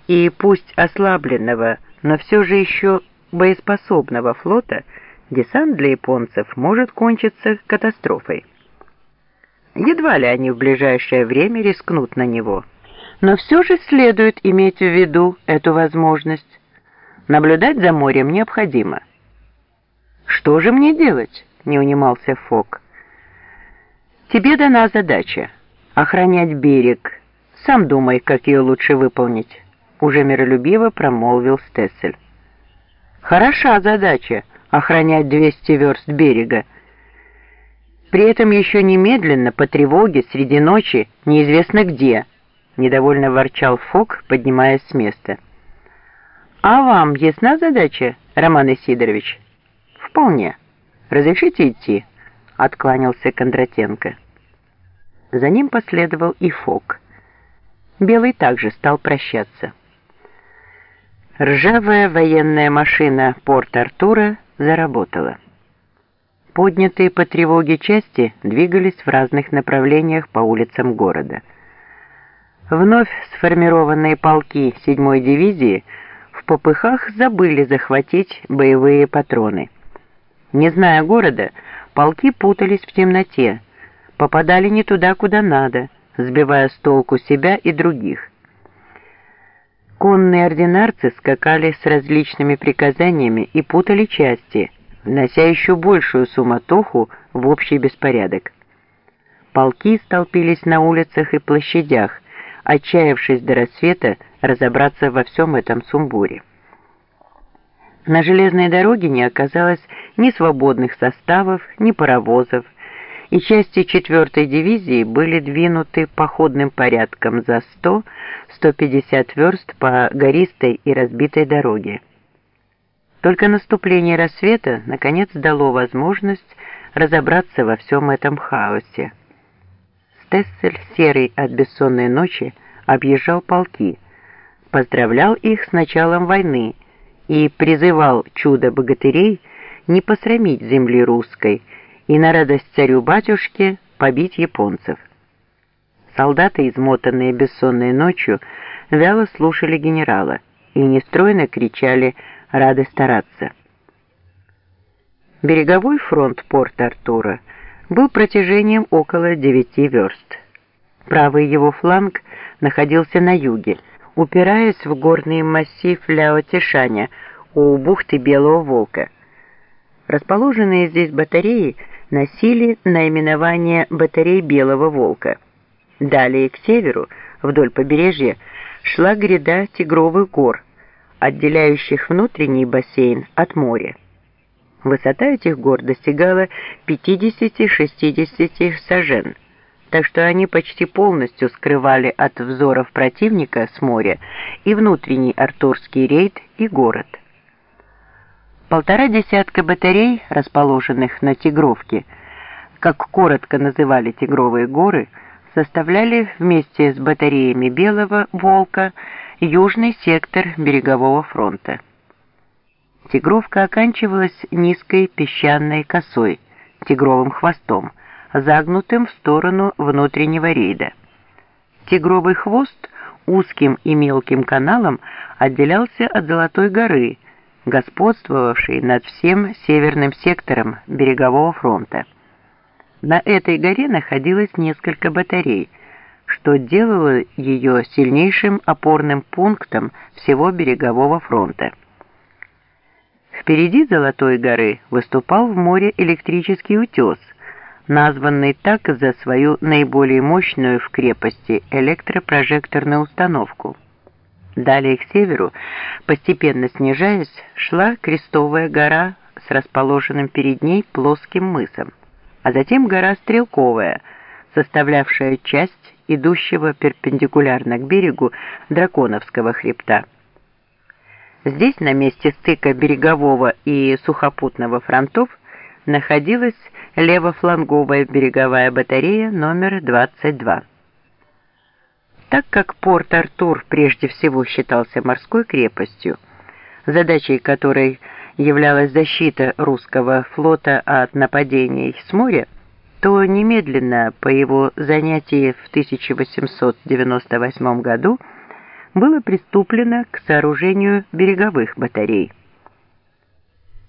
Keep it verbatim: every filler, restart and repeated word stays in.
и пусть ослабленного, но все же еще боеспособного флота, десант для японцев может кончиться катастрофой. Едва ли они в ближайшее время рискнут на него. Но все же следует иметь в виду эту возможность. Наблюдать за морем необходимо. «Что же мне делать?» — не унимался Фок. «Тебе дана задача — охранять берег. Сам думай, как ее лучше выполнить», — уже миролюбиво промолвил Стессель. «Хороша задача — охранять двести верст берега. При этом еще немедленно, по тревоге, среди ночи, неизвестно где», — недовольно ворчал Фок, поднимаясь с места. «А вам ясна задача, Роман Исидорович?» «Вполне. Разрешите идти?» — откланялся Кондратенко. За ним последовал и Фок. Белый также стал прощаться. Ржавая военная машина Порт-Артура заработала. Поднятые по тревоге части двигались в разных направлениях по улицам города. Вновь сформированные полки седьмой дивизии в попыхах забыли захватить боевые патроны. Не зная города, полки путались в темноте, попадали не туда, куда надо, сбивая с толку себя и других. Конные ординарцы скакали с различными приказаниями и путали части, внося еще большую суматоху в общий беспорядок. Полки столпились на улицах и площадях, отчаявшись до рассвета разобраться во всем этом сумбуре. На железной дороге не оказалось ни свободных составов, ни паровозов, и части четвёртой дивизии были двинуты походным порядком за сто — сто пятьдесят верст по гористой и разбитой дороге. Только наступление рассвета наконец дало возможность разобраться во всем этом хаосе. Стессель, серый от бессонной ночи, объезжал полки, поздравлял их с началом войны и призывал чудо-богатырей не посрамить земли русской и на радость царю-батюшке побить японцев. Солдаты, измотанные бессонной ночью, вяло слушали генерала и нестройно кричали «рады стараться». Береговой фронт Порт-Артура был протяжением около девяти верст. Правый его фланг находился на юге, упираясь в горный массив Ляо-Тишаня у бухты Белого Волка. Расположенные здесь батареи носили наименование батарей Белого Волка. Далее к северу, вдоль побережья, шла гряда Тигровых гор, отделяющих внутренний бассейн от моря. Высота этих гор достигала пятидесяти-шестидесяти сажен, так что они почти полностью скрывали от взоров противника с моря и внутренний артурский рейд и город. Полтора десятка батарей, расположенных на Тигровке, как коротко называли Тигровые горы, составляли вместе с батареями Белого Волка южный сектор берегового фронта. Тигровка оканчивалась низкой песчаной косой, тигровым хвостом, загнутым в сторону внутреннего рейда. Тигровый хвост узким и мелким каналом отделялся от Золотой горы, господствовавшей над всем северным сектором берегового фронта. На этой горе находилось несколько батарей, что делало ее сильнейшим опорным пунктом всего берегового фронта. Впереди Золотой горы выступал в море электрический утес, названный так за свою наиболее мощную в крепости электропрожекторную установку. Далее к северу, постепенно снижаясь, шла Крестовая гора с расположенным перед ней плоским мысом, а затем гора Стрелковая, составлявшая часть идущего перпендикулярно к берегу Драконовского хребта. Здесь, на месте стыка берегового и сухопутного фронтов, находилась левофланговая береговая батарея номер двадцать два. Так как Порт-Артур прежде всего считался морской крепостью, задачей которой являлась защита русского флота от нападений с моря, то немедленно по его занятии в тысяча восемьсот девяносто восьмом году было приступлено к сооружению береговых батарей.